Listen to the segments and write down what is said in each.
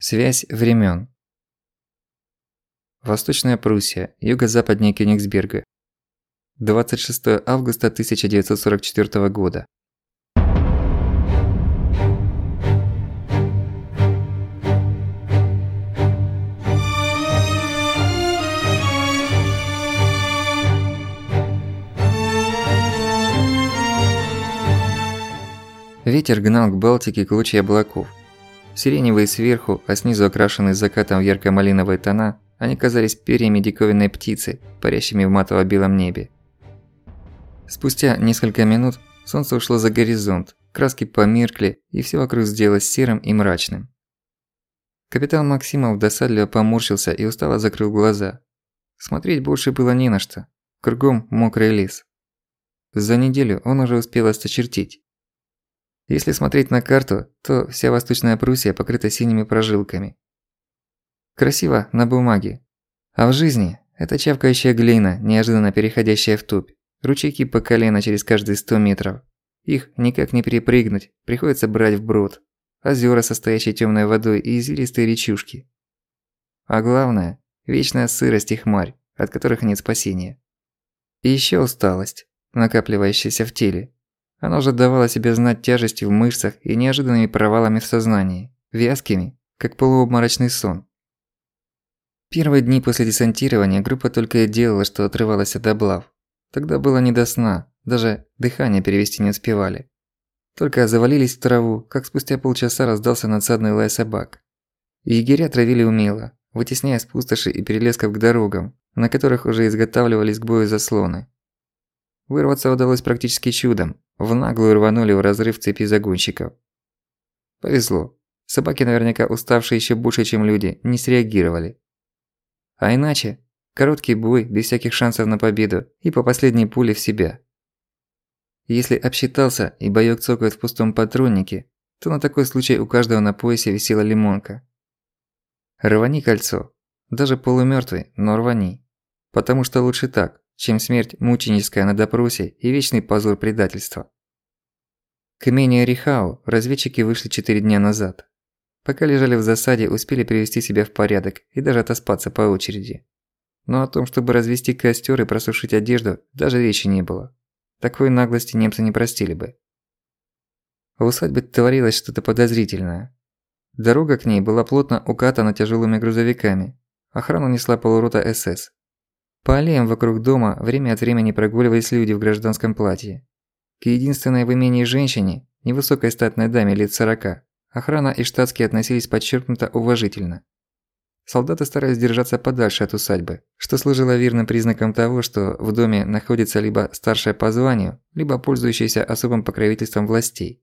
Связь времен. Восточная Пруссия, юго-западнее Кёнигсберга. 26 августа 1944 года. Ветер гнал к Балтике клочья облаков. Сиреневые сверху, а снизу окрашенные закатом в ярко-малиновые тона, они казались перьями диковинной птицы, парящими в матово-белом небе. Спустя несколько минут солнце ушло за горизонт, краски померкли, и всё вокруг сделалось серым и мрачным. Капитан Максимов досадливо поморщился и устало закрыл глаза. Смотреть больше было не на что. Кругом мокрый лес. За неделю он уже успел осточертеть. Если смотреть на карту, то вся Восточная Пруссия покрыта синими прожилками. Красиво на бумаге. А в жизни это чавкающая глина, неожиданно переходящая в топь. Ручейки по колено через каждые 100 метров. Их никак не перепрыгнуть, приходится брать вброд. Озёра, состоящие тёмной водой, и извилистые речушки. А главное – вечная сырость и хмарь, от которых нет спасения. И ещё усталость, накапливающаяся в теле. Она уже давала себе знать тяжестью в мышцах и неожиданными провалами в сознании, вязкими, как полуобморочный сон. Первые дни после десантирования группа только и делала, что отрывалась от облав. Тогда было не до сна, даже дыхание перевести не успевали. Только завалились в траву, как спустя полчаса раздался надсадный лай собак. Егеря травили умело, вытесняя с пустоши и перелесков к дорогам, на которых уже изготавливались к бою заслоны. Вырваться удалось практически чудом, в наглую рванули в разрыв цепи загонщиков. Повезло, собаки, наверняка уставшие ещё больше, чем люди, не среагировали. А иначе, короткий бой, без всяких шансов на победу, и по последней пуле в себя. Если обсчитался и боёк цокает в пустом патроннике, то на такой случай у каждого на поясе висела лимонка. Рвани кольцо, даже полумёртвый, но рвани. Потому что лучше так, чем смерть мученическая на допросе и вечный позор предательства. К имению Рихау разведчики вышли 4 дня назад. Пока лежали в засаде, успели привести себя в порядок и даже отоспаться по очереди. Но о том, чтобы развести костёр и просушить одежду, даже речи не было. Такой наглости немцы не простили бы. В усадьбе творилось что-то подозрительное. Дорога к ней была плотно укатана тяжелыми грузовиками. Охрану несла полурота СС. По аллеям вокруг дома время от времени прогуливались люди в гражданском платье. К единственной в имении женщине, невысокой статной даме лет 40, охрана и штатские относились подчеркнуто уважительно. Солдаты старались держаться подальше от усадьбы, что служило верным признаком того, что в доме находится либо старшая по званию, либо пользующаяся особым покровительством властей.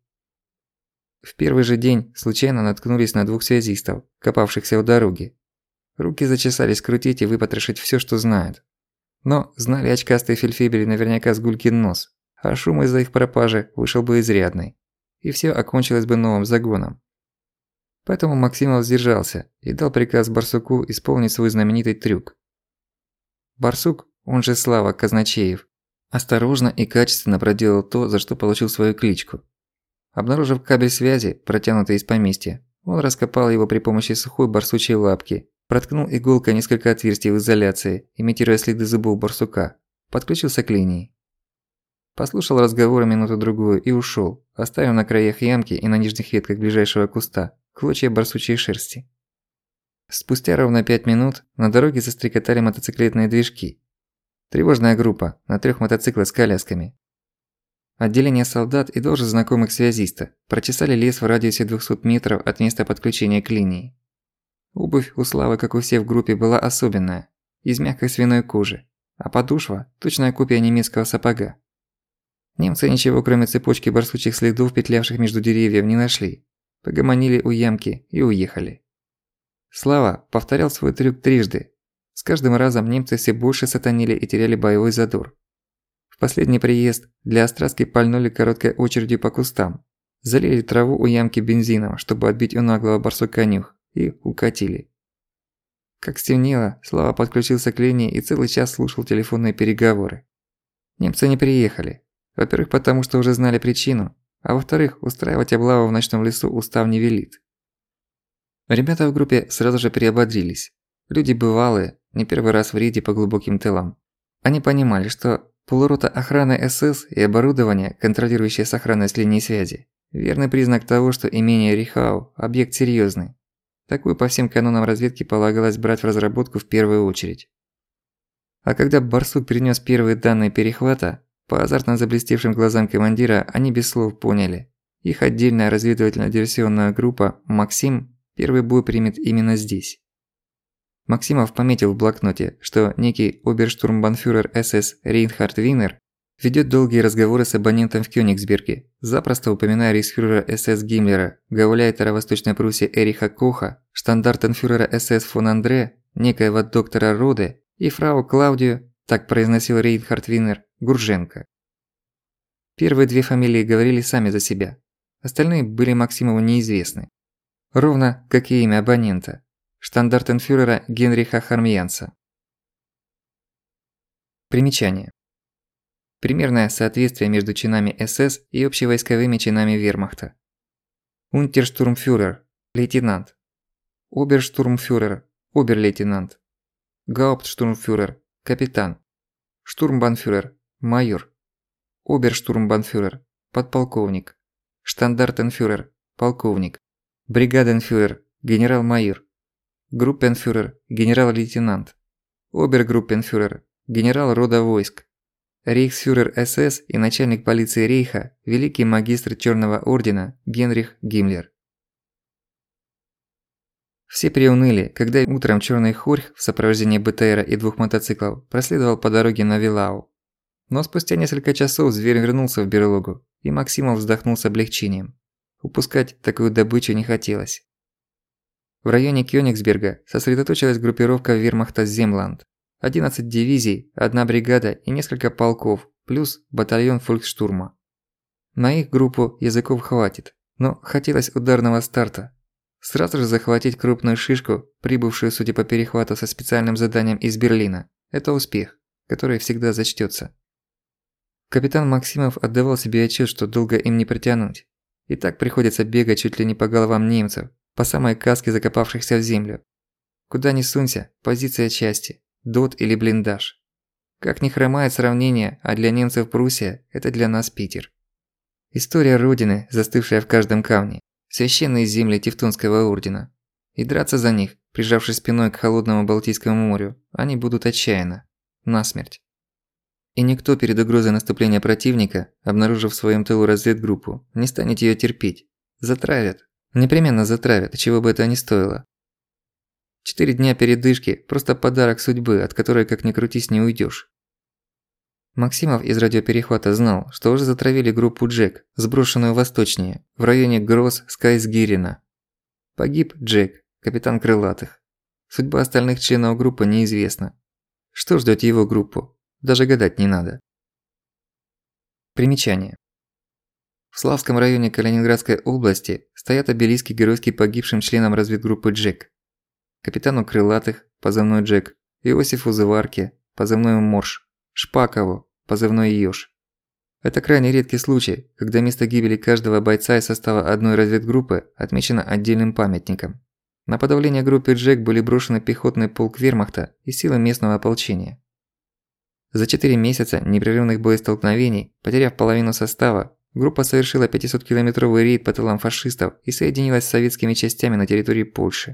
В первый же день случайно наткнулись на 2 связистов, копавшихся у дороги. Руки зачесались крутить и выпотрошить всё, что знают. Но знали очкастые фельдфебели наверняка с гулькин нос, а шум из-за их пропажи вышел бы изрядный. И всё окончилось бы новым загоном. Поэтому Максимов сдержался и дал приказ Барсуку исполнить свой знаменитый трюк. Барсук, он же Слава Казначеев, осторожно и качественно проделал то, за что получил свою кличку. Обнаружив кабель связи, протянутый из поместья, он раскопал его при помощи сухой барсучьей лапки, проткнул иголкой несколько отверстий в изоляции, имитируя следы зубов барсука, подключился к линии. Послушал разговоры минуту-другую и ушёл, оставив на краях ямки и на нижних ветках ближайшего куста клочья барсучьей шерсти. Спустя ровно 5 минут на дороге застрекотали мотоциклетные движки. Тревожная группа на 3 мотоциклах с колясками. Отделение солдат и тоже знакомых связиста прочесали лес в радиусе 200 метров от места подключения к линии. Обувь у Славы, как у всех в группе, была особенная, из мягкой свиной кожи, а подошва – точная копия немецкого сапога. Немцы ничего, кроме цепочки барсучьих следов, петлявших между деревьев, не нашли. Погомонили у ямки и уехали. Слава повторял свой трюк трижды. С каждым разом немцы все больше сатанили и теряли боевой задор. В последний приезд для острастки пальнули короткой очередью по кустам, залили траву у ямки бензином, чтобы отбить у наглого барсука нюх, и укатили. Как стемнело, Слава подключился к линии и целый час слушал телефонные переговоры. Немцы не приехали. Во-первых, потому что уже знали причину, а во-вторых, устраивать облаву в ночном лесу устав не велит. Ребята в группе сразу же приободрились. Люди бывалые, не первый раз в рейде по глубоким тылам. Они понимали, что полурота охраны СС и оборудование, контролирующее сохранность линии связи, верный признак того, что имение Рихау – объект серьёзный. Такую по всем канонам разведки полагалось брать в разработку в первую очередь. А когда Барсук принёс первые данные перехвата, по азартно заблестевшим глазам командира они без слов поняли. Их отдельная разведывательно-диверсионная группа «Максим» первый бой примет именно здесь. Максимов пометил в блокноте, что некий оберштурмбанфюрер СС Рейнхард Винер ведёт долгие разговоры с абонентом в Кёнигсберге, запросто упоминая рейхсфюрера СС Гиммлера, гауляйтера Восточной Пруссии Эриха Коха, штандартенфюрера СС фон Андре, некоего доктора Роде и фрау Клаудию, так произносил Рейнхард Винер, Гурженко. Первые две фамилии говорили сами за себя, остальные были Максимову неизвестны. Ровно как и имя абонента – штандартенфюрера Генриха Хармьянца. Примечание. Примерное соответствие между чинами СС и общевойсковыми чинами вермахта. Унтерштурмфюрер – лейтенант. Оберштурмфюрер – оберлейтенант. Гауптштурмфюрер – капитан. Штурмбанфюрер – майор. Оберштурмбанфюрер – подполковник. Штандартенфюрер – полковник. Бригаденфюрер – генерал-майор. Группенфюрер – генерал-лейтенант. Обергруппенфюрер – генерал рода войск. Рейхсфюрер СС и начальник полиции Рейха – великий магистр Чёрного ордена Генрих Гиммлер. Все приуныли, когда утром Чёрный Хорьх в сопровождении БТРа и 2 мотоциклов проследовал по дороге на Вилау. Но спустя несколько часов зверь вернулся в берлогу, и Максимов вздохнул с облегчением. Упускать такую добычу не хотелось. В районе Кёнигсберга сосредоточилась группировка вермахта «Земланд». 11 дивизий, 1 бригада и несколько полков, плюс батальон фольксштурма. На их группу языков хватит, но хотелось ударного старта. Сразу же захватить крупную шишку, прибывшую, судя по перехвату, со специальным заданием из Берлина. Это успех, который всегда зачтётся. Капитан Максимов отдавал себе отчёт, что долго им не протянуть. И так приходится бегать чуть ли не по головам немцев, по самой каске закопавшихся в землю. Куда ни сунься, позиция части, ДОТ или блиндаж. Как ни хромает сравнение, а для немцев Пруссия – это для нас Питер. История Родины, застывшая в каждом камне, священные земли Тевтонского ордена. И драться за них, прижавшись спиной к холодному Балтийскому морю, они будут отчаянно, насмерть. И никто перед угрозой наступления противника, обнаружив в своём тылу разведгруппу, не станет её терпеть. Затравят. Непременно затравят, чего бы это ни стоило. 4 дня передышки – просто подарок судьбы, от которой, как ни крутись, не уйдёшь. Максимов из радиоперехвата знал, что уже затравили группу Джек, сброшенную восточнее, в районе Гросс-Скайсгирена. Погиб Джек, капитан Крылатых. Судьба остальных членов группы неизвестна. Что ждёт его группу? Даже гадать не надо. Примечание. В Славском районе Калининградской области стоят обелиски геройски погибшим членам разведгруппы Джек. Капитану Крылатых, позывной Джек, Иосифу Заварке, позывной Морж, Шпакову, позывной Ёж. Это крайне редкий случай, когда место гибели каждого бойца из состава одной разведгруппы отмечено отдельным памятником. На подавление группы Джек были брошены пехотный полк вермахта и силы местного ополчения. За 4 месяца непрерывных боестолкновений, потеряв половину состава, группа совершила 500-километровый рейд по тылам фашистов и соединилась с советскими частями на территории Польши.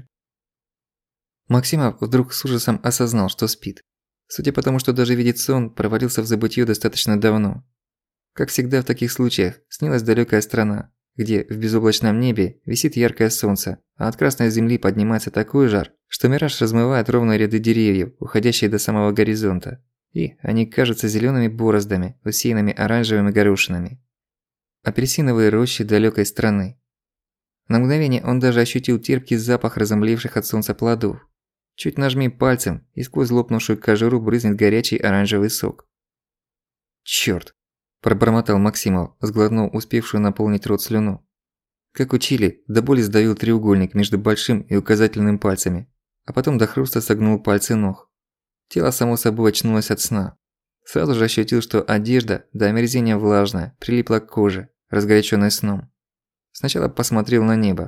Максимов вдруг с ужасом осознал, что спит. Судя по тому, что даже видит сон, провалился в забытьё достаточно давно. Как всегда в таких случаях, снилась далёкая страна, где в безоблачном небе висит яркое солнце, а от красной земли поднимается такой жар, что мираж размывает ровные ряды деревьев, уходящие до самого горизонта. И они кажутся зелёными бороздами, усеянными оранжевыми горошинами. Апельсиновые рощи далёкой страны. На мгновение он даже ощутил терпкий запах разомлевших от солнца плодов. Чуть нажми пальцем, и сквозь лопнувшую кожуру брызнет горячий оранжевый сок. «Чёрт!» – пробормотал Максимов, сглотнув успевшую наполнить рот слюну. Как учили, до боли сдавил треугольник между большим и указательным пальцами, а потом до хруста согнул пальцы ног. Тело само собой очнулось от сна. Сразу же ощутил, что одежда, до омерзения влажная, прилипла к коже, разгорячённой сном. Сначала посмотрел на небо,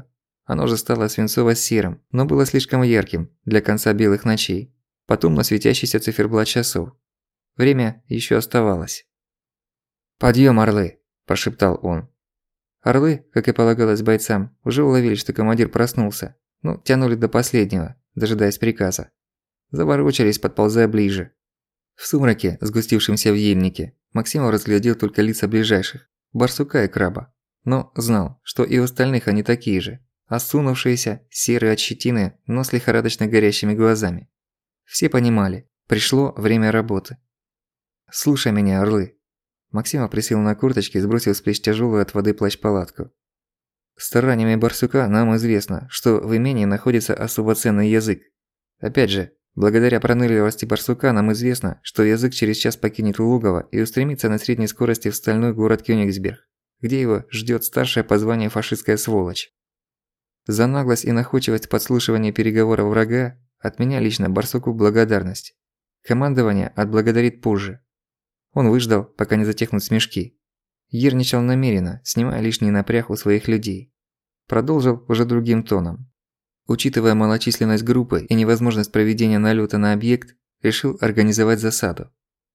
Оно же стало свинцово-серым, но было слишком ярким для конца белых ночей. Потом на светящийся циферблат часов. Время еще оставалось. «Подъём, орлы!» – прошептал он. Орлы, как и полагалось бойцам, уже уловили, что командир проснулся, но тянули до последнего, дожидаясь приказа. Заворочались, подползая ближе. В сумраке, сгустившемся в ельнике, Максимов разглядел только лица ближайших – барсука и краба. Но знал, что и у остальных они такие же, осунувшиеся, серые от щетины, но с лихорадочно горящими глазами. Все понимали – пришло время работы. «Слушай меня, орлы!» Максимов присел на корточки и сбросил с плеч тяжёлую от воды плащ-палатку. Стараниями барсука нам известно, что в имении находится особо ценный язык. Опять же, благодаря пронырливости барсука нам известно, что язык через час покинет логово и устремится на средней скорости в стальной город Кёнигсберг, где его ждёт старшая по званию фашистская сволочь. За наглость и находчивость подслушивания переговоров врага от меня лично барсуку благодарность. Командование отблагодарит позже. Он выждал, пока не затихнут смешки. Ерничал намеренно, снимая лишний напряг у своих людей. Продолжил уже другим тоном. Учитывая малочисленность группы и невозможность проведения налёта на объект, решил организовать засаду.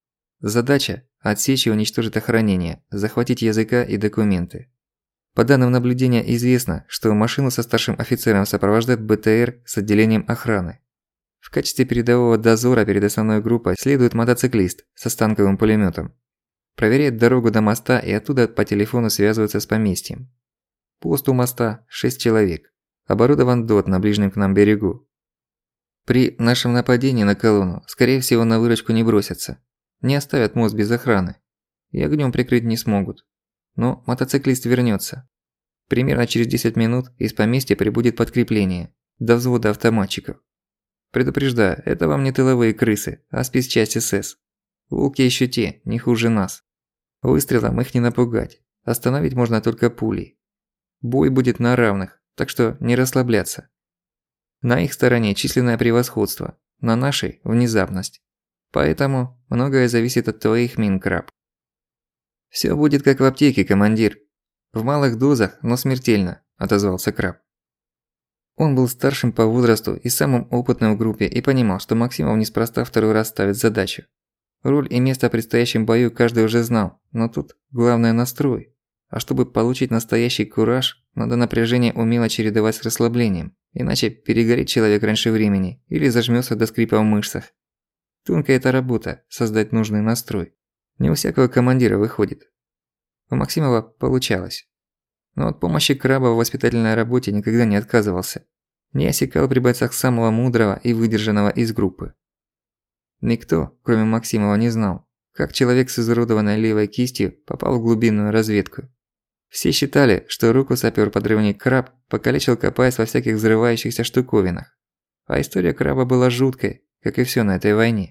Задача – отсечь и уничтожить охранение, захватить языка и документы. По данным наблюдения известно, что машину со старшим офицером сопровождает БТР с отделением охраны. В качестве передового дозора перед основной группой следует мотоциклист со станковым пулемётом. Проверяет дорогу до моста и оттуда по телефону связывается с поместьем. Пост у моста 6 человек. Оборудован ДОТ на ближнем к нам берегу. При нашем нападении на колонну, скорее всего, на выручку не бросятся. Не оставят мост без охраны. И огнём прикрыть не смогут. Но мотоциклист вернётся. Примерно через 10 минут из поместья прибудет подкрепление. До взвода автоматчиков. Предупреждаю, это вам не тыловые крысы, а спецчасть СС. Волки ещё те, не хуже нас. Выстрелом их не напугать. Остановить можно только пулей. Бой будет на равных, так что не расслабляться. На их стороне численное превосходство, на нашей – внезапность. Поэтому многое зависит от твоих мин, краб. «Всё будет как в аптеке, командир. В малых дозах, но смертельно», – отозвался краб. Он был старшим по возрасту и самым опытным в группе и понимал, что Максимов неспроста второй раз ставит задачу. Роль и место в предстоящем бою каждый уже знал, но тут главное настрой. А чтобы получить настоящий кураж, надо напряжение умело чередовать с расслаблением, иначе перегорит человек раньше времени или зажмётся до скрипа в мышцах. Тонкая эта работа – создать нужный настрой. Не у всякого командира выходит. У Максимова получалось. Но от помощи краба в воспитательной работе никогда не отказывался. Не осекал при бойцах самого мудрого и выдержанного из группы. Никто, кроме Максимова, не знал, как человек с изуродованной левой кистью попал в глубинную разведку. Все считали, что руку сапёр-подрывник Краб покалечил, копаясь во всяких взрывающихся штуковинах. А история Краба была жуткой, как и всё на этой войне.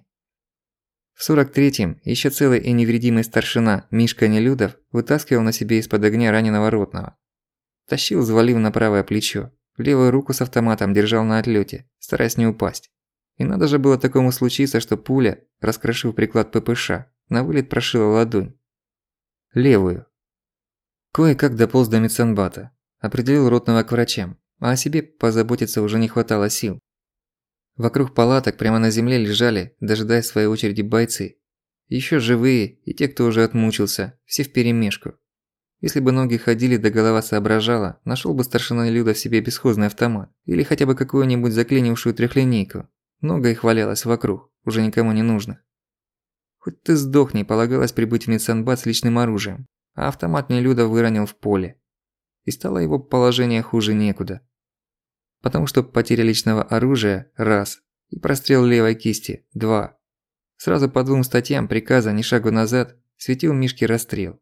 В 43-м ещё целый и невредимый старшина Мишка Нелюдов вытаскивал на себе из-под огня раненого ротного. Тащил, взвалив на правое плечо, левую руку с автоматом держал на отлёте, стараясь не упасть. И надо же было такому случиться, что пуля, раскрошив приклад ППШ, на вылет прошила ладонь. Левую. Кое-как дополз до медсанбата, определил ротного к врачам, а о себе позаботиться уже не хватало сил. Вокруг палаток прямо на земле лежали, дожидаясь своей очереди бойцы. Ещё живые и те, кто уже отмучился, все вперемешку. Если бы ноги ходили да голова соображала, нашёл бы старшина Люда в себе бесхозный автомат или хотя бы какую-нибудь заклинившую трёхлинейку. Много их валялось вокруг, уже никому не нужных. Хоть ты сдохни, полагалось прибыть в медсанбат с личным оружием, а автомат Нелюдов выронил в поле. И стало его положение хуже некуда. Потому что потеря личного оружия – раз, и прострел левой кисти – два. Сразу по 2 статьям приказа «Ни шагу назад» светил Мишке расстрел.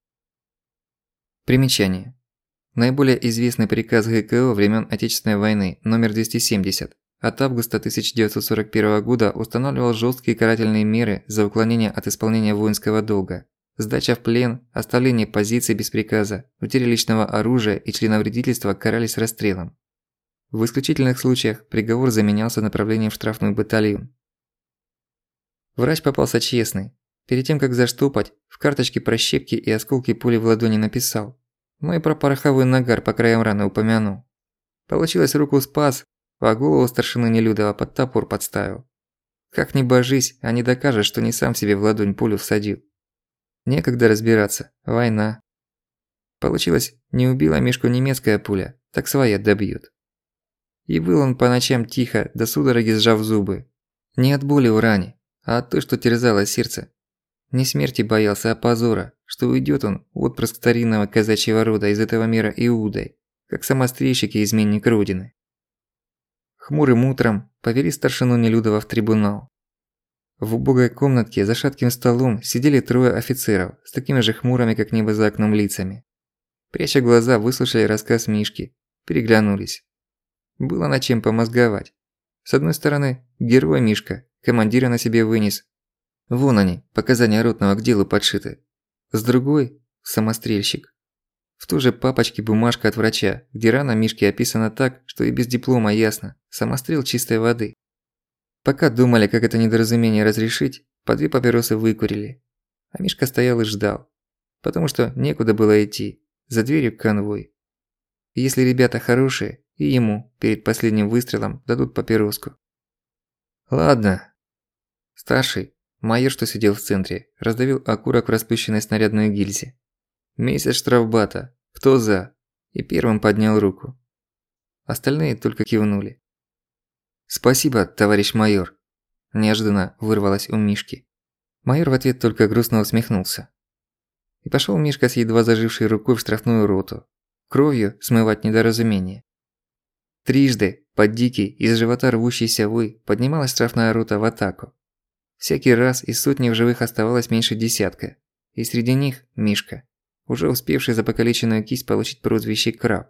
Примечание. Наиболее известный приказ ГКО времен Отечественной войны номер 270 от августа 1941 года устанавливал жесткие карательные меры за уклонение от исполнения воинского долга, сдача в плен, оставление позиций без приказа, утеря личного оружия и членовредительство карались расстрелом. В исключительных случаях приговор заменялся направлением в штрафной батальон. Врач попался честный. Перед тем, как заштопать, в карточке про щепки и осколки пули в ладони написал. Ну и про пороховой нагар по краям раны упомянул. Получилось, руку спас, а голову старшины Нелюдова под топор подставил. Как ни божись, а не докажешь, что не сам себе в ладонь пулю всадил. Некогда разбираться, война. Получилось, не убила Мишку немецкая пуля, так своя добьют. И был он по ночам тихо, до судороги сжав зубы. Не от боли в ране, а от той, что терзало сердце. Не смерти боялся, а позора, что уйдет он, отпрыск старинного казачьего рода, из этого мира Иудой, как самострельщик и изменник Родины. Хмурым утром повели старшину Нелюдова в трибунал. В убогой комнатке за шатким столом сидели трое офицеров с такими же хмурыми, как небо за окном, лицами. Пряча глаза, выслушали рассказ Мишки, переглянулись. Было над чем помозговать. С одной стороны, герой Мишка, командира на себе вынес. Вон они, показания ротного к делу подшиты. С другой – самострельщик. В той же папочке бумажка от врача, где рана Мишки описана так, что и без диплома ясно – самострел чистой воды. Пока думали, как это недоразумение разрешить, по 2 папиросы выкурили. А Мишка стоял и ждал. Потому что некуда было идти, за дверью конвой. И если ребята хорошие, и ему перед последним выстрелом дадут папироску. Ладно. Старший, майор, что сидел в центре, раздавил окурок в распущенной снарядной гильзе. Месяц штрафбата. Кто за? И первым поднял руку. Остальные только кивнули. «Спасибо, товарищ майор», – неожиданно вырвалось у Мишки. Майор в ответ только грустно усмехнулся. И пошёл Мишка с едва зажившей рукой в штрафную роту. Кровью смывать недоразумение. Трижды, под дикий, из живота рвущийся вой, поднималась штрафная рота в атаку. Всякий раз из сотни в живых оставалось меньше десятка. И среди них Мишка, уже успевший за покалеченную кисть получить прозвище «Краб».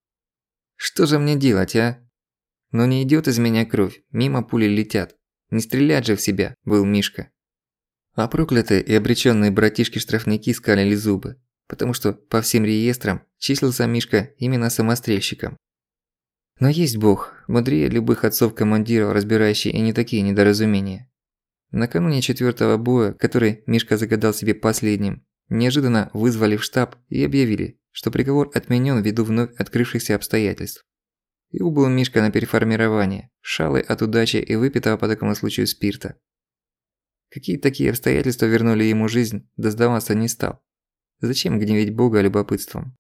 «Что же мне делать, а? Но не идёт из меня кровь, мимо пули летят. Не стрелять же в себя», – был Мишка. А проклятые и обречённые братишки-штрафники скалили зубы, потому что по всем реестрам числился Мишка именно самострельщиком. Но есть Бог, мудрее любых отцов-командиров, разбирающий и не такие недоразумения. Накануне 4-го боя, который Мишка загадал себе последним, неожиданно вызвали в штаб и объявили, что приговор отменён ввиду вновь открывшихся обстоятельств. И убыл Мишка на переформирование, шалый от удачи и выпитого по такому случаю спирта. Какие такие обстоятельства вернули ему жизнь, да сдаваться не стал. Зачем гневить Бога любопытством?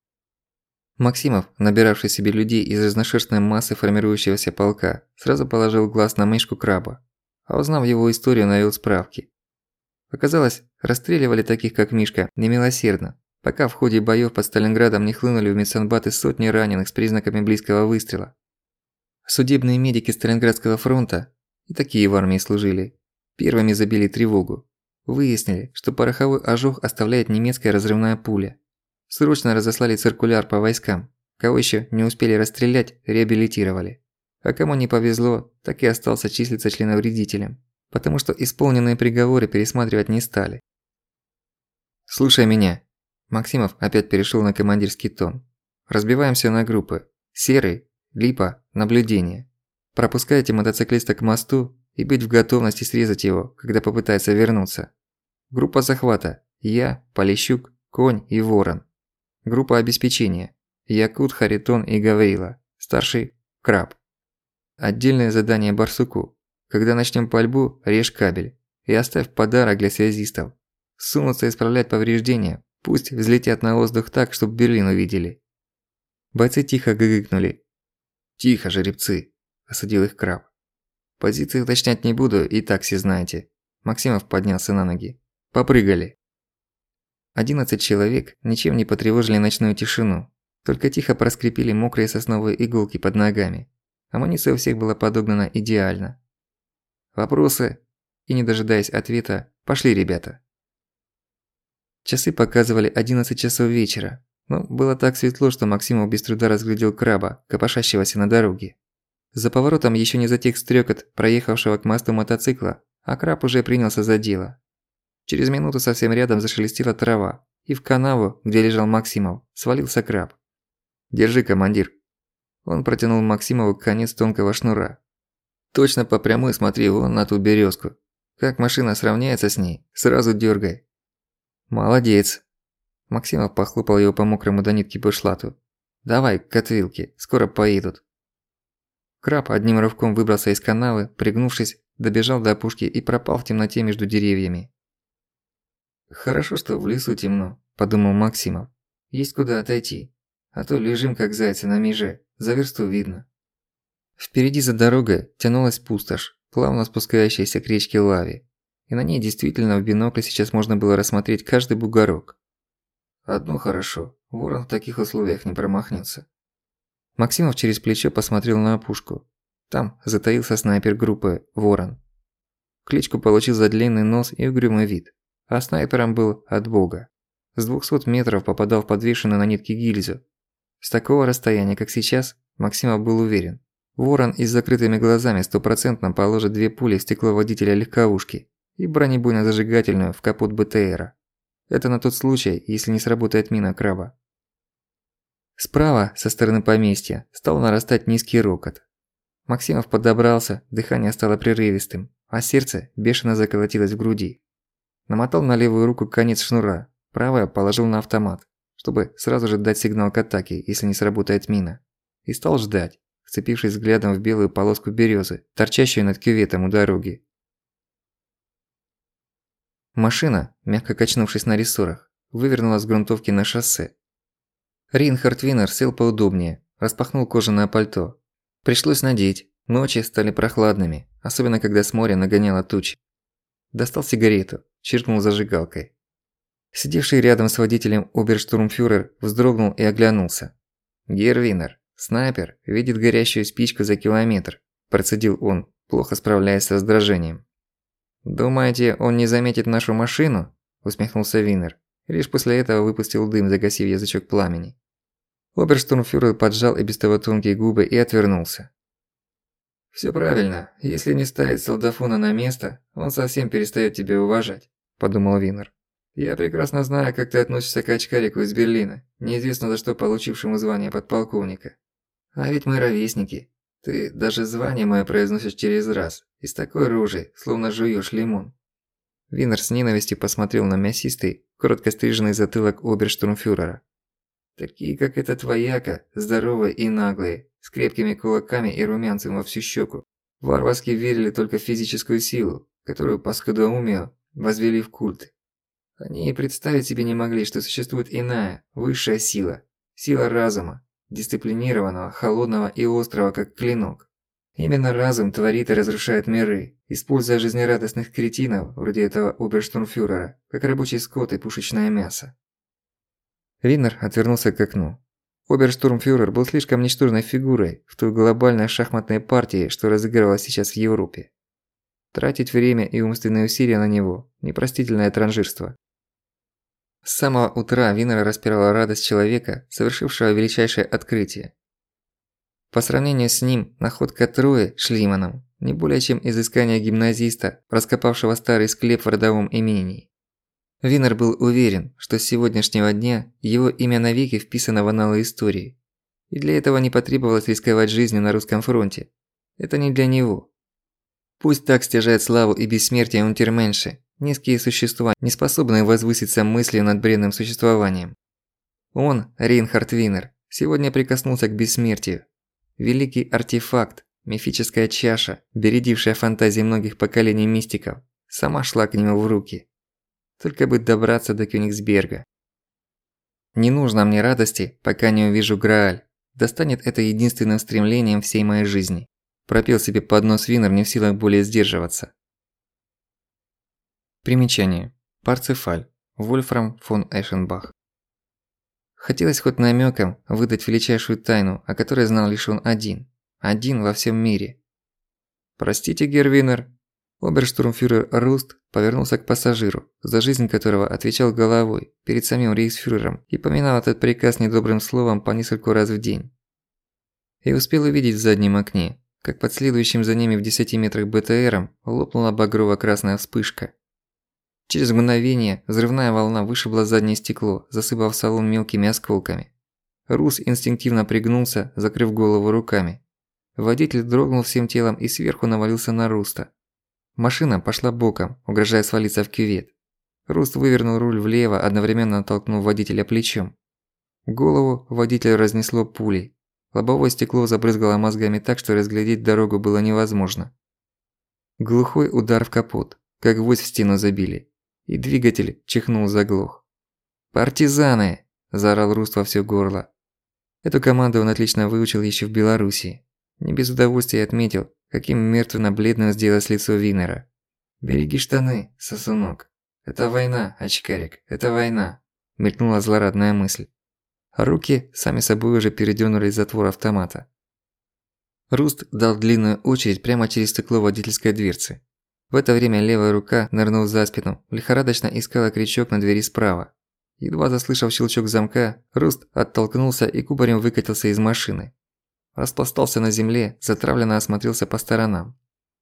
Максимов, набиравший себе людей из разношерстной массы формирующегося полка, сразу положил глаз на Мишку Краба, а узнав его историю, навел справки. Оказалось, расстреливали таких, как Мишка, немилосердно, пока в ходе боёв под Сталинградом не хлынули в медсанбаты сотни раненых с признаками близкого выстрела. Судебные медики Сталинградского фронта, и такие в армии служили, первыми забили тревогу. Выяснили, что пороховой ожог оставляет немецкая разрывная пуля. Срочно разослали циркуляр по войскам. Кого ещё не успели расстрелять, реабилитировали. А кому не повезло, так и остался числиться членовредителем, потому что исполненные приговоры пересматривать не стали. «Слушай меня». Максимов опять перешёл на командирский тон. «Разбиваемся на группы. Серый, Липа, наблюдение. Пропускайте мотоциклиста к мосту и быть в готовности срезать его, когда попытается вернуться. Группа захвата. Я, Полищук, Конь и Ворон. Группа обеспечения. Якут, Харитон и Гаврила. Старший – Краб. Отдельное задание Барсуку. Когда начнём пальбу, режь кабель. И оставь подарок для связистов. Сунутся исправлять повреждения. Пусть взлетят на воздух так, чтобы Берлин увидели». Бойцы тихо гыгыкнули. «Тихо, жеребцы», – осадил их Краб. «Позиции уточнять не буду, и так все знаете». Максимов поднялся на ноги. «Попрыгали». 11 человек ничем не потревожили ночную тишину, только тихо проскрипели мокрые сосновые иголки под ногами. Амуниция у всех была подогнана идеально. «Вопросы?» И не дожидаясь ответа, «Пошли, ребята». Часы показывали 11 часов вечера, но было так светло, что Максимов без труда разглядел Краба, копошащегося на дороге. За поворотом ещё не затих стрёкот проехавшего к мосту мотоцикла, а Краб уже принялся за дело. Через минуту совсем рядом зашелестела трава, и в канаву, где лежал Максимов, свалился Краб. «Держи, командир». Он протянул Максимову конец тонкого шнура. «Точно по прямой смотри вон на ту берёзку. Как машина сравняется с ней, сразу дёргай». «Молодец». Максимов похлопал его по мокрому до нитки бушлату. Давай к отвилке, скоро поедут». Краб одним рывком выбрался из канавы, пригнувшись, добежал до опушки и пропал в темноте между деревьями. «Хорошо, что в лесу темно», – подумал Максимов. «Есть куда отойти. А то лежим как зайцы на меже, за версту видно». Впереди за дорогой тянулась пустошь, плавно спускающаяся к речке Лаве. И на ней действительно в бинокле сейчас можно было рассмотреть каждый бугорок. Одно хорошо, ворон в таких условиях не промахнется. Максимов через плечо посмотрел на опушку. Там затаился снайпер группы «Ворон». Кличку получил за длинный нос и угрюмый вид. А снайпером был от бога. С 200 метров попадал в подвешенную на нитке гильзу. С такого расстояния, как сейчас, Максимов был уверен. Ворон и с закрытыми глазами 100% положит 2 пули в стекло водителя легковушки и бронебойно-зажигательную в капот БТРа. Это на тот случай, если не сработает мина краба. Справа, со стороны поместья, стал нарастать низкий рокот. Максимов подобрался, дыхание стало прерывистым, а сердце бешено заколотилось в груди. Намотал на левую руку конец шнура, правое положил на автомат, чтобы сразу же дать сигнал к атаке, если не сработает мина. И стал ждать, вцепившись взглядом в белую полоску берёзы, торчащую над кюветом у дороги. Машина, мягко качнувшись на рессорах, вывернула с грунтовки на шоссе. Рейнхард Винер сел поудобнее, распахнул кожаное пальто. Пришлось надеть, ночи стали прохладными, особенно когда с моря нагоняло тучи. Достал сигарету, чиркнул зажигалкой. Сидевший рядом с водителем оберштурмфюрер вздрогнул и оглянулся. «Герр Винер, снайпер, видит горящую спичку за километр», – процедил он, плохо справляясь с раздражением. «Думаете, он не заметит нашу машину?» – усмехнулся Винер. Лишь после этого выпустил дым, загасив язычок пламени. Оберштурмфюрер поджал и без того тонкие губы и отвернулся. «Всё правильно. Если не ставить солдафона на место, он совсем перестаёт тебя уважать», – подумал Винер. «Я прекрасно знаю, как ты относишься к очкарику из Берлина, неизвестно за что получившему звание подполковника. А ведь мы ровесники. Ты даже звание моё произносишь через раз, и с такой рожей, словно жуёшь лимон». Винер с ненавистью посмотрел на мясистый, коротко стриженный затылок оберштурмфюрера. «Такие, как этот вояка, здоровые и наглые, с крепкими кулаками и румянцем во всю щеку, варварски верили только в физическую силу, которую по скудоумию возвели в культ. Они и представить себе не могли, что существует иная, высшая сила, сила разума, дисциплинированного, холодного и острого, как клинок. Именно разум творит и разрушает миры, используя жизнерадостных кретинов, вроде этого оберштурмфюрера, как рабочий скот и пушечное мясо». Винер отвернулся к окну. Оберштурмфюрер был слишком ничтожной фигурой в той глобальной шахматной партии, что разыгрывалась сейчас в Европе. Тратить время и умственные усилия на него – непростительное транжирство. С самого утра Винера распирала радость человека, совершившего величайшее открытие. По сравнению с ним, находка Трои Шлиманом не более чем изыскание гимназиста, раскопавшего старый склеп в родовом имении. Винер был уверен, что с сегодняшнего дня его имя навеки вписано в анналы истории. И для этого не потребовалось рисковать жизнью на русском фронте. Это не для него. Пусть так стяжает славу и бессмертие унтерменши, низкие существа, не способные возвыситься мыслью над бренным существованием. Он, Рейнхард Винер, сегодня прикоснулся к бессмертию. Великий артефакт, мифическая чаша, бередившая фантазии многих поколений мистиков, сама шла к нему в руки. Только бы добраться до Кёнигсберга. «Не нужно мне радости, пока не увижу Грааль. Достанет это единственным стремлением всей моей жизни», – пропел себе под нос Винер, не в силах более сдерживаться. Примечание. Парцефаль. Вольфрам фон Эшенбах. Хотелось хоть намёком выдать величайшую тайну, о которой знал лишь он один. Один во всем мире. «Простите, герр Винер». Оберштурмфюрер Руст повернулся к пассажиру, за жизнь которого отвечал головой перед самим рейхсфюрером и поминал этот приказ недобрым словом по нескольку раз в день. И успел увидеть в заднем окне, как под следующим за ними в 10 метрах БТРом лопнула багрово-красная вспышка. Через мгновение взрывная волна вышибла заднее стекло, засыпав салон мелкими осколками. Рус инстинктивно пригнулся, закрыв голову руками. Водитель дрогнул всем телом и сверху навалился на Руста. Машина пошла боком, угрожая свалиться в кювет. Руст вывернул руль влево, одновременно толкнув водителя плечом. Голову водителя разнесло пулей. Лобовое стекло забрызгало мозгами так, что разглядеть дорогу было невозможно. Глухой удар в капот, как гвоздь в стену забили. И двигатель чихнул-заглох. «Партизаны!» – заорал Руст во всё горло. Эту команду он отлично выучил ещё в Белоруссии. Не без удовольствия отметил, каким мертвенно-бледным сделалось лицо Винера. «Береги штаны, сосунок. Это война, очкарик, это война», – мелькнула злорадная мысль. А руки сами собой уже передёрнули затвор автомата. Руст дал длинную очередь прямо через стекло водительской дверцы. В это время левая рука, нырнув за спину, лихорадочно искала крючок на двери справа. Едва заслышав щелчок замка, Руст оттолкнулся и кубарем выкатился из машины. Распластался на земле, затравленно осмотрелся по сторонам.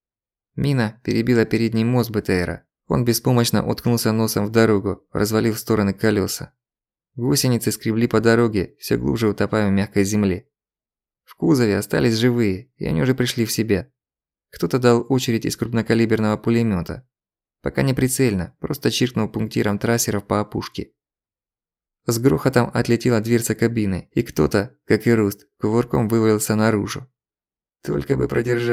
Мина перебила передний мост БТРа. Он беспомощно уткнулся носом в дорогу, развалив в стороны колёса. Гусеницы скребли по дороге, всё глубже утопая в мягкой земле. В кузове остались живые, и они уже пришли в себя. Кто-то дал очередь из крупнокалиберного пулемёта. Пока не прицельно, просто чиркнул пунктиром трассеров по опушке. С грохотом отлетела дверца кабины, и кто-то, как и Руст, кувырком вывалился наружу. «Только бы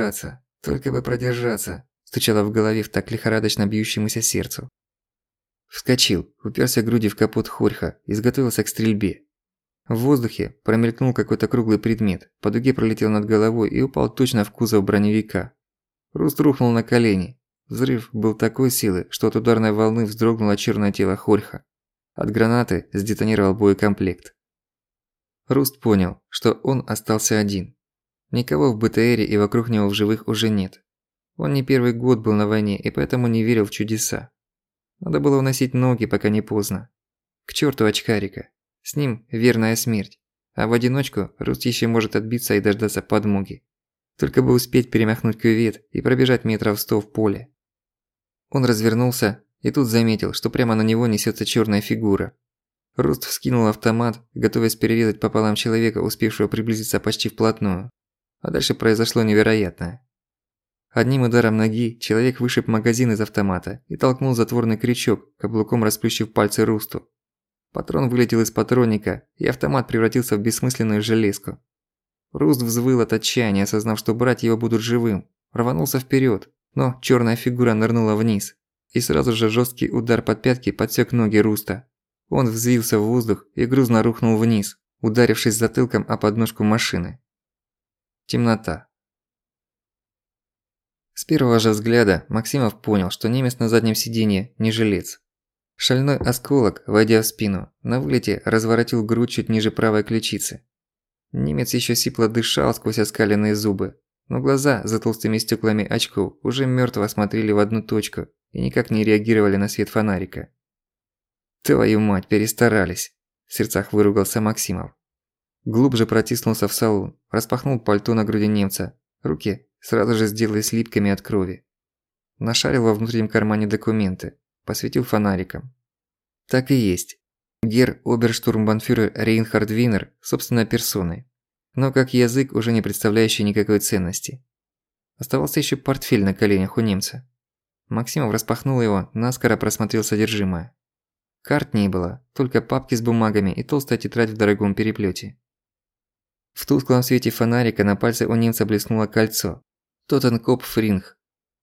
продержаться», – стучало в голове в так лихорадочно бьющемуся сердцу. Вскочил, уперся грудью в капот Хорьха, изготовился к стрельбе. В воздухе промелькнул какой-то круглый предмет, по дуге пролетел над головой и упал точно в кузов броневика. Руст рухнул на колени. Взрыв был такой силы, что от ударной волны вздрогнуло чёрное тело Хорьха. От гранаты сдетонировал боекомплект. Руст понял, что он остался один. Никого в БТРе и вокруг него в живых уже нет. Он не первый год был на войне и поэтому не верил в чудеса. Надо было уносить ноги, пока не поздно. К чёрту очкарика. С ним верная смерть. А в одиночку Руст ещё может отбиться и дождаться подмоги. Только бы успеть перемахнуть кювет и пробежать метров 100 в поле. Он развернулся и тут заметил, что прямо на него несётся чёрная фигура. Руст вскинул автомат, готовясь перерезать пополам человека, успевшего приблизиться почти вплотную. А дальше произошло невероятное. Одним ударом ноги человек вышиб магазин из автомата и толкнул затворный крючок, каблуком расплющив пальцы Русту. Патрон вылетел из патронника, и автомат превратился в бессмысленную железку. Руст взвыл от отчаяния, осознав, что брать его будут живым. Рванулся вперёд, но чёрная фигура нырнула вниз. И сразу же жёсткий удар под пятки подсёк ноги Руста. Он взвился в воздух и грузно рухнул вниз, ударившись затылком о подножку машины. Темнота. С первого же взгляда Максимов понял, что немец на заднем сиденье не жилец. Шальной осколок, войдя в спину, на вылете разворотил грудь чуть ниже правой ключицы. Немец ещё сипло дышал сквозь оскаленные зубы, но глаза за толстыми стёклами очков уже мёртво смотрели в одну точку и никак не реагировали на свет фонарика. «Твою мать, перестарались!» – в сердцах выругался Максимов. Глубже протиснулся в салон, распахнул пальто на груди немца, руки сразу же сделались липкими от крови. Нашарил во внутреннем кармане документы, посветил фонариком. Так и есть. Герр оберштурмбанфюрер Рейнхард Винер собственной персоной, но как язык, уже не представляющий никакой ценности. Оставался ещё портфель на коленях у немца. Максимов распахнул его, наскоро просмотрел содержимое. Карт не было, только папки с бумагами и толстая тетрадь в дорогом переплёте. В тусклом свете фонарика на пальце у немца блеснуло кольцо. Тоттенкопф-ринг.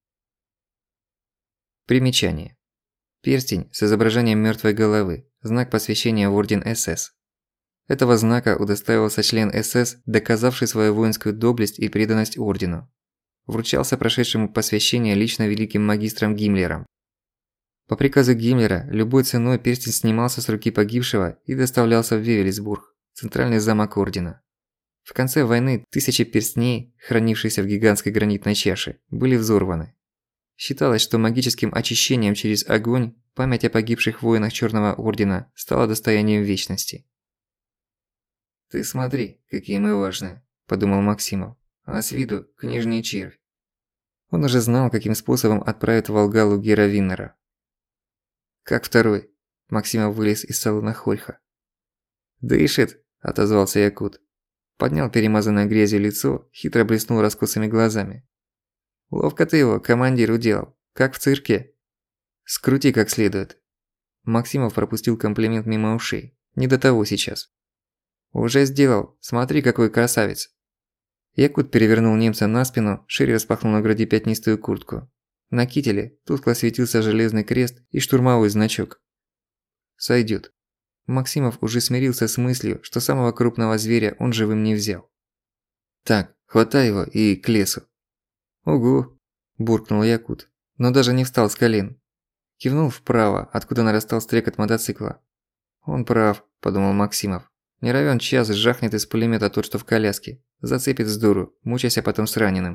Примечание. Перстень с изображением мёртвой головы, знак посвящения в орден СС. Этого знака удостоился член СС, доказавший свою воинскую доблесть и преданность ордену. Вручался прошедшему посвящение лично великим магистром Гиммлером. По приказу Гиммлера любой ценой перстень снимался с руки погибшего и доставлялся в Вевельсбург, центральный замок ордена. В конце войны тысячи перстней, хранившиеся в гигантской гранитной чаше, были взорваны. Считалось, что магическим очищением через огонь память о погибших воинах Чёрного ордена стала достоянием вечности. «Ты смотри, какие мы важные», – подумал Максимов, – «а с виду книжный червь». Он уже знал, каким способом отправить в Волгалу Гера Виннера. «Как второй?» – Максимов вылез из салона Хорьха. «Дышит», – отозвался Якут. Поднял перемазанное грязью лицо, хитро блеснул раскосыми глазами. «Ловко ты его, командир, уделал. Как в цирке. Скрути как следует». Максимов пропустил комплимент мимо ушей. Не до того сейчас. «Уже сделал. Смотри, какой красавец!» Якут перевернул немца на спину, шире распахнул на груди пятнистую куртку. На кителе тускло светился железный крест и штурмовой значок. Сойдёт. Максимов уже смирился с мыслью, что самого крупного зверя он живым не взял. «Так, хватай его и к лесу». «Угу», – буркнул Якут, но даже не встал с колен. Кивнул вправо, откуда нарастал стрекот мотоцикла. «Он прав», – подумал Максимов. «Не равен час жахнет из пулемета тот, что в коляске. Зацепит с дуру, мучаясь потом с раненым».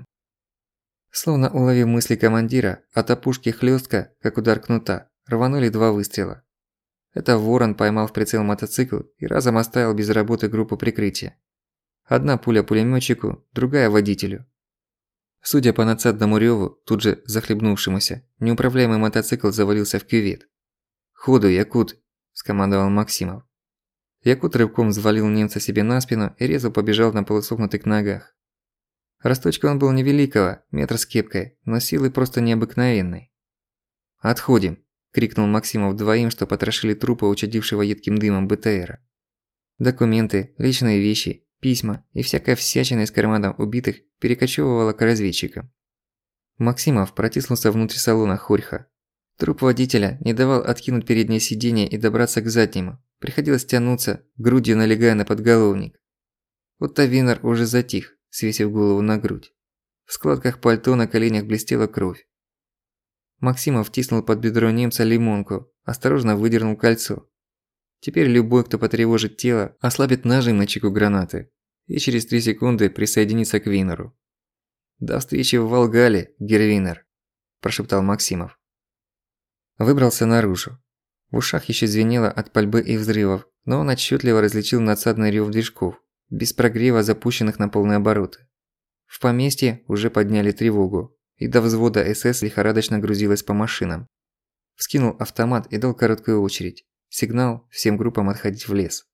Словно уловив мысли командира, от опушки хлёстка, как удар кнута, рванули 2 выстрела. Это Ворон поймал в прицел мотоцикл и разом оставил без работы группу прикрытия. Одна пуля пулемётчику, другая водителю. Судя по надсадному рёву, тут же захлебнувшемуся, неуправляемый мотоцикл завалился в кювет. «Ходу, Якут!» – скомандовал Максимов. Якут рывком взвалил немца себе на спину и резво побежал на полусогнутых ногах. Росточка он был невеликого, метр с кепкой, но силы просто необыкновенной. «Отходим!» – крикнул Максимов двоим, что потрошили трупы учадившего едким дымом БТРа. Документы, личные вещи, письма и всякая всячина из карманов убитых перекочёвывала к разведчикам. Максимов протиснулся внутрь салона Хорьха. Труп водителя не давал откинуть переднее сиденье и добраться к заднему. Приходилось тянуться, грудью налегая на подголовник. Отто Винер уже затих, свесив голову на грудь. В складках пальто на коленях блестела кровь. Максимов втиснул под бедро немца лимонку, осторожно выдернул кольцо. Теперь любой, кто потревожит тело, ослабит нажим на чеку гранаты и через 3 секунды присоединится к Винеру. «До встречи в Волгале, герр Винер», – прошептал Максимов. Выбрался наружу. В ушах еще звенело от пальбы и взрывов, но он отчетливо различил надсадный рёв движков, без прогрева запущенных на полные обороты. В поместье уже подняли тревогу, и до взвода СС лихорадочно грузилась по машинам. Вскинул автомат и дал короткую очередь. Сигнал всем группам отходить в лес.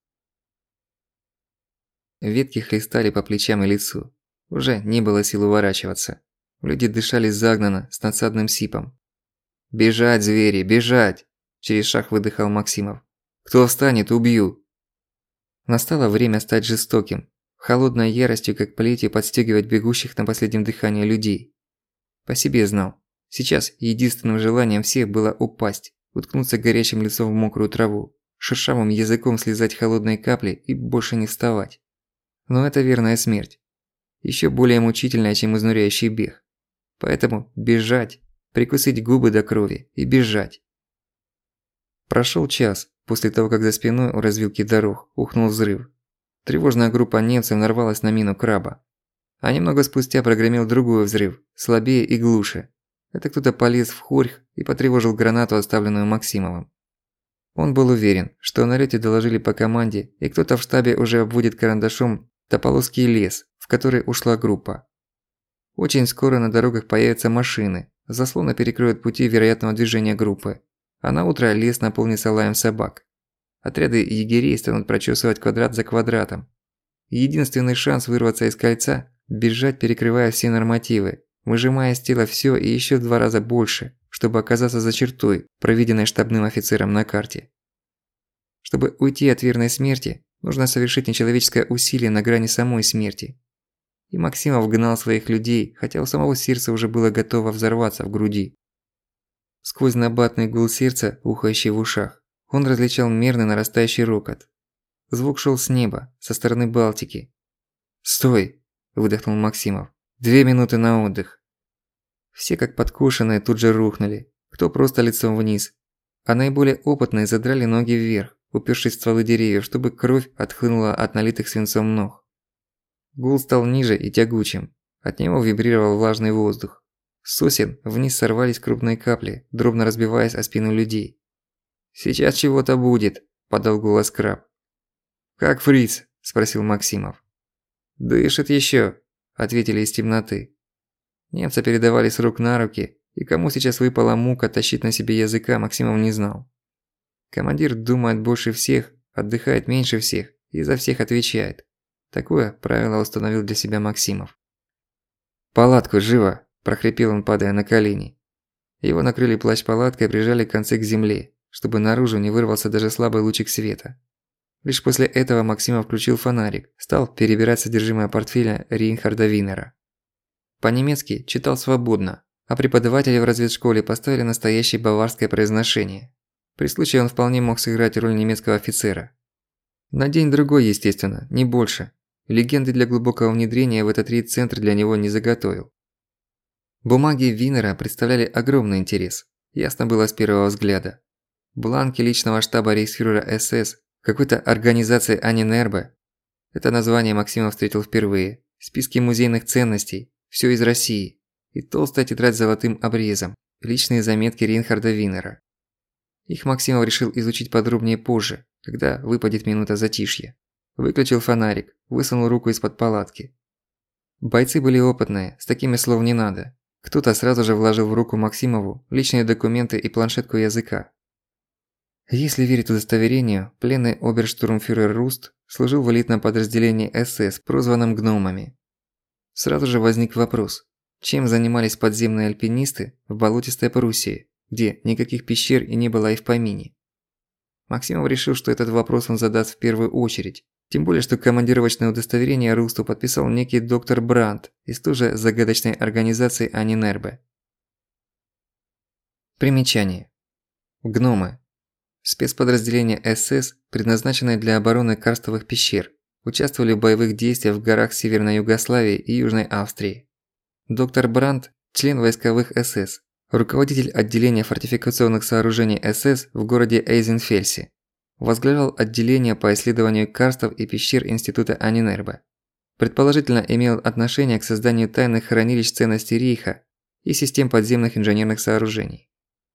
Ветки хлестали по плечам и лицу. Уже не было сил уворачиваться. Люди дышали загнанно, с надсадным сипом. «Бежать, звери, бежать!» – через шаг выдыхал Максимов. «Кто встанет, убью!» Настало время стать жестоким, холодной яростью, как плетью, подстёгивать бегущих на последнем дыхании людей. По себе знал. Сейчас единственным желанием всех было упасть, уткнуться горячим лицом в мокрую траву, шершавым языком слезать холодные капли и больше не вставать. Но это верная смерть. Ещё более мучительная, чем изнуряющий бег. Поэтому бежать, прикусить губы до крови и бежать. Прошёл час после того, как за спиной у развилки дорог ухнул взрыв. Тревожная группа немцев нарвалась на мину краба. А немного спустя прогремел другой взрыв, слабее и глуше. Это кто-то полез в хорьх и потревожил гранату, оставленную Максимовым. Он был уверен, что о налёте доложили по команде, и кто-то в штабе уже обводит карандашом Тополовский лес, в который ушла группа. Очень скоро на дорогах появятся машины, заслоны перекроют пути вероятного движения группы, а на утро лес наполнится лаем собак. Отряды егерей станут прочесывать квадрат за квадратом. Единственный шанс вырваться из кольца – бежать, перекрывая все нормативы, выжимая из тела всё и ещё в 2 раза больше, чтобы оказаться за чертой, проведенной штабным офицером на карте. Чтобы уйти от верной смерти, нужно совершить нечеловеческое усилие на грани самой смерти. И Максимов гнал своих людей, хотя у самого сердца уже было готово взорваться в груди. Сквозь набатный гул сердца, ухающий в ушах, он различал мерный нарастающий рокот. Звук шёл с неба, со стороны Балтики. «Стой!» – выдохнул Максимов. 2 минуты на отдых. Все как подкошенные тут же рухнули, кто просто лицом вниз, а наиболее опытные задрали ноги вверх, упёршись в стволы деревьев, чтобы кровь отхлынула от налитых свинцом ног. Гул стал ниже и тягучим, от него вибрировал влажный воздух. С сосен вниз сорвались крупные капли, дробно разбиваясь о спину людей. «Сейчас чего-то будет», – подал голос Краб. «Как фриц?» – спросил Максимов. «Дышит ещё», – ответили из темноты. Немцы передавали с рук на руки, и кому сейчас выпала мука тащить на себе языка, Максимов не знал. Командир думает больше всех, отдыхает меньше всех и за всех отвечает. Такое правило установил для себя Максимов. «Палатку, живо!» – прохрипел он, падая на колени. Его накрыли плащ-палаткой и прижали концы к земле, чтобы наружу не вырвался даже слабый лучик света. Лишь после этого Максимов включил фонарик, стал перебирать содержимое портфеля Рейнхарда Винера. По-немецки читал свободно, а преподаватели в разведшколе поставили настоящее баварское произношение. При случае он вполне мог сыграть роль немецкого офицера. На день-другой, естественно, не больше. Легенды для глубокого внедрения в этот рейд-центр для него не заготовил. Бумаги Винера представляли огромный интерес. Ясно было с первого взгляда. Бланки личного штаба рейхсфюрера СС, какой-то организации Анинербе. Это название Максимов встретил впервые. Списки музейных ценностей, всё из России. И толстая тетрадь с золотым обрезом, личные заметки Рейнхарда Винера. Их Максимов решил изучить подробнее позже, когда выпадет минута затишья. Выключил фонарик, высунул руку из-под палатки. Бойцы были опытные, с такими слов не надо. Кто-то сразу же вложил в руку Максимову личные документы и планшетку языка. Если верить удостоверению, пленный оберштурмфюрер Руст служил в элитном подразделении СС, прозванном «гномами». Сразу же возник вопрос, чем занимались подземные альпинисты в болотистой Пруссии, где никаких пещер и не было и в помине. Максимов решил, что этот вопрос он задаст в первую очередь, тем более, что командировочное удостоверение Русту подписал некий доктор Брандт из той же загадочной организации Анинербе. Примечание. Гномы. Спецподразделение СС, предназначенное для обороны карстовых пещер, участвовали в боевых действиях в горах Северной Югославии и Южной Австрии. Доктор Брандт – член войсковых СС, руководитель отделения фортификационных сооружений СС в городе Эйзенфельсе. Возглавлял отделение по исследованию карстов и пещер Института Анинербе. Предположительно имел отношение к созданию тайных хранилищ ценностей Рейха и систем подземных инженерных сооружений.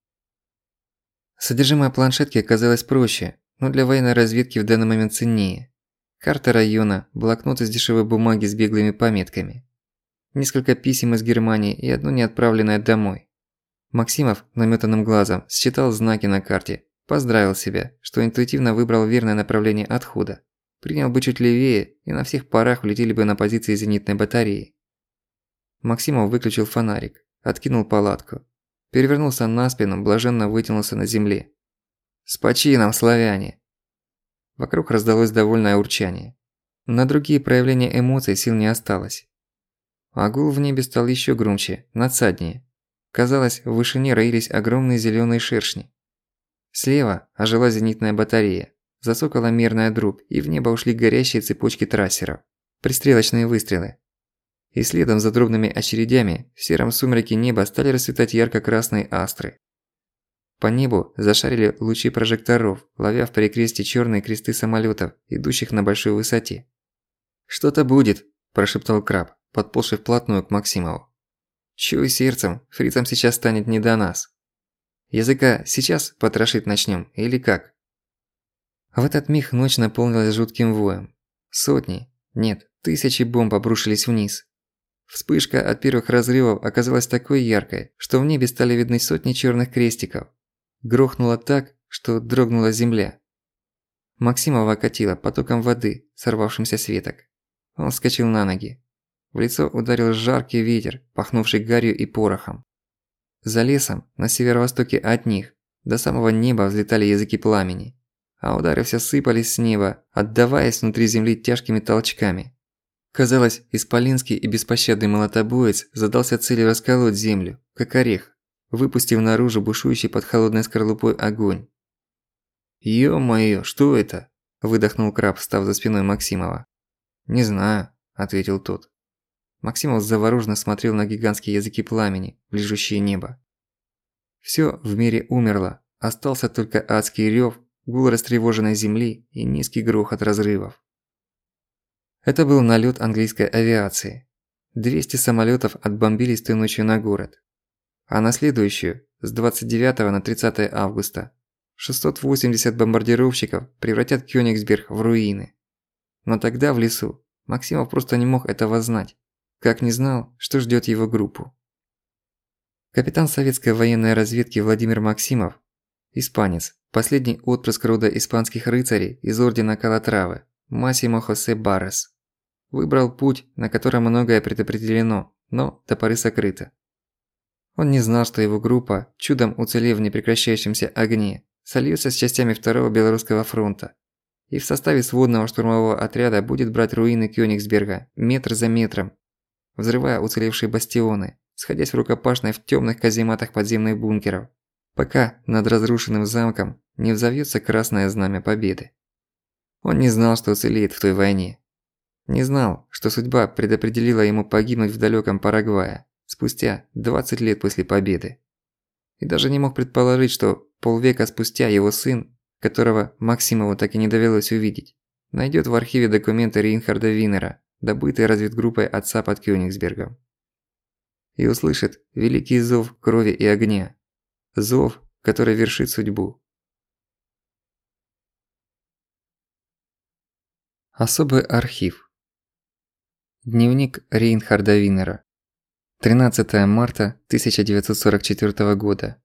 Содержимое планшетки оказалось проще, но для военной разведки в данный момент ценнее. Карта района, блокнот из дешевой бумаги с беглыми пометками. Несколько писем из Германии и одно неотправленное домой. Максимов намётанным глазом считал знаки на карте, поздравил себя, что интуитивно выбрал верное направление отхода. Принял бы чуть левее, и на всех парах улетели бы на позиции зенитной батареи. Максимов выключил фонарик, откинул палатку. Перевернулся на спину, блаженно вытянулся на земле. «С почином, славяне!» Вокруг раздалось довольное урчание. На другие проявления эмоций сил не осталось. А гул в небе стал ещё громче, надсаднее. Казалось, в вышине роились огромные зелёные шершни. Слева ожила зенитная батарея, засокала мерная дробь, и в небо ушли горящие цепочки трассеров. Пристрелочные выстрелы. И следом за дробными очередями в сером сумраке неба стали расцветать ярко-красные астры. По небу зашарили лучи прожекторов, ловя в перекрестье чёрные кресты самолётов, идущих на большой высоте. «Что-то будет», – прошептал Краб, подползший вплотную к Максимову. «Чуй сердцем, фрицам сейчас станет не до нас. Языка сейчас потрошить начнём или как?» В этот миг ночь наполнилась жутким воем. Сотни, нет, тысячи бомб обрушились вниз. Вспышка от первых разрывов оказалась такой яркой, что в небе стали видны сотни чёрных крестиков. Грохнуло так, что дрогнула земля. Максимова окатило потоком воды, сорвавшимся с веток. Он вскочил на ноги. В лицо ударил жаркий ветер, пахнувший гарью и порохом. За лесом, на северо-востоке от них, до самого неба взлетали языки пламени. А удары всё сыпались с неба, отдаваясь внутри земли тяжкими толчками. Казалось, исполинский и беспощадный молотобоец задался целью расколоть землю, как орех, выпустив наружу бушующий под холодной скорлупой огонь. «Ё-моё, что это?» – выдохнул Краб, встав за спиной Максимова. «Не знаю», – ответил тот. Максимов завороженно смотрел на гигантские языки пламени, лижущие небо. Всё в мире умерло, остался только адский рёв, гул растревоженной земли и низкий грохот разрывов. Это был налёт английской авиации. 200 самолётов отбомбились той ночью на город. А на следующую, с 29 на 30 августа, 680 бомбардировщиков превратят Кёнигсберг в руины. Но тогда в лесу Максимов просто не мог этого знать, как не знал, что ждёт его группу. Капитан советской военной разведки Владимир Максимов, испанец, последний отпрыск рода испанских рыцарей из ордена Калатравы, Массимо Хосе Баррес. Выбрал путь, на котором многое предопределено, но до поры сокрыто. Он не знал, что его группа, чудом уцелев в непрекращающемся огне, сольётся с частями Второго Белорусского фронта. и в составе сводного штурмового отряда будет брать руины Кёнигсберга метр за метром, взрывая уцелевшие бастионы, сходясь в рукопашной в тёмных казематах подземных бункеров, пока над разрушенным замком не взовьётся красное знамя победы. Он не знал, что уцелеет в той войне. Не знал, что судьба предопределила ему погибнуть в далёком Парагвае спустя 20 лет после победы. И даже не мог предположить, что полвека спустя его сын, которого Максимову так и не довелось увидеть, найдёт в архиве документы Рейнхарда Винера, добытые разведгруппой отца под Кёнигсбергом. И услышит великий зов крови и огня. Зов, который вершит судьбу. Особый архив. Дневник Рейнхарда Винера. 13 марта 1944 года.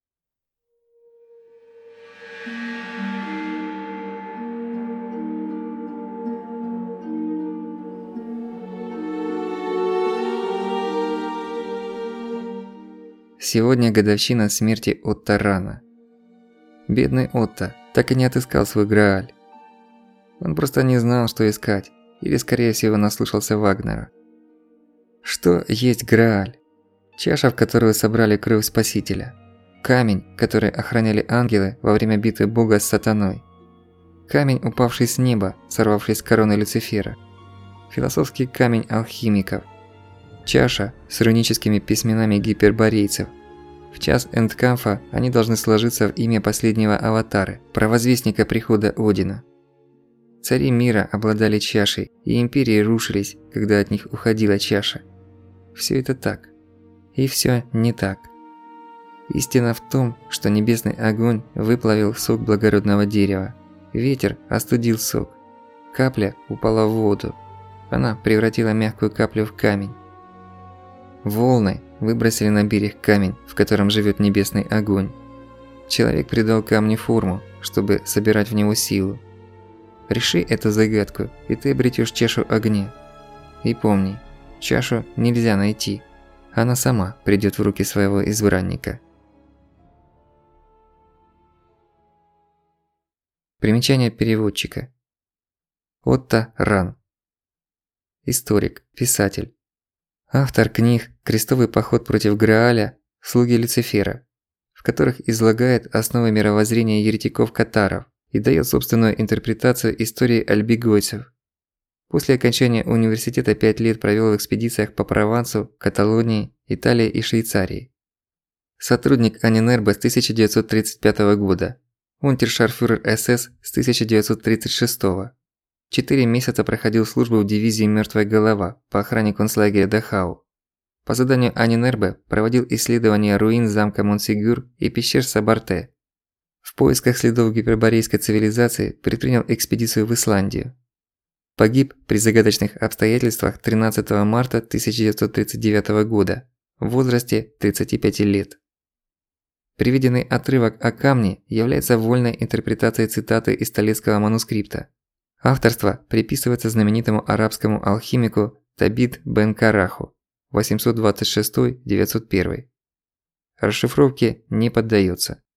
Сегодня годовщина смерти Отто Рана. Бедный Отто так и не отыскал свой Грааль. Он просто не знал, что искать, или скорее всего наслушался Вагнера. Что есть Грааль? Чаша, в которую собрали кровь Спасителя. Камень, который охраняли ангелы во время битвы Бога с сатаной. Камень, упавший с неба, сорвавшись с короны Люцифера. Философский камень алхимиков. Чаша с руническими письменами гиперборейцев. В час Эндкамфа они должны сложиться в имя последнего аватара, провозвестника прихода Одина. Цари мира обладали чашей, и империи рушились, когда от них уходила чаша. Всё это так. И всё не так. Истина в том, что небесный огонь выплавил сок благородного дерева. Ветер остудил сок. Капля упала в воду. Она превратила мягкую каплю в камень. Волны выбросили на берег камень, в котором живёт небесный огонь. Человек придал камню форму, чтобы собирать в него силу. Реши эту загадку, и ты обретёшь чашу огня. И помни, чашу нельзя найти. Она сама придёт в руки своего избранника. Примечание переводчика. Отто Ран. Историк, писатель. Автор книг «Крестовый поход против Грааля», «Слуги Люцифера», в которых излагает основы мировоззрения еретиков-катаров и даёт собственную интерпретацию истории альбигойцев. После окончания университета 5 лет провёл в экспедициях по Провансу, Каталонии, Италии и Швейцарии. Сотрудник Анинербе с 1935 года, унтершарфюрер СС с 1936. 4 месяца проходил службу в дивизии «Мёртвая голова» по охране концлагеря Дахау. По заданию Анинербе проводил исследования руин замка Монсигюр и пещер Сабарте. В поисках следов гиперборейской цивилизации предпринял экспедицию в Исландию. Погиб при загадочных обстоятельствах 13 марта 1939 года в возрасте 35 лет. Приведенный отрывок о камне является вольной интерпретацией цитаты из Толедского манускрипта. Авторство приписывается знаменитому арабскому алхимику Табит бен Караху 826-901. Расшифровке не поддаётся.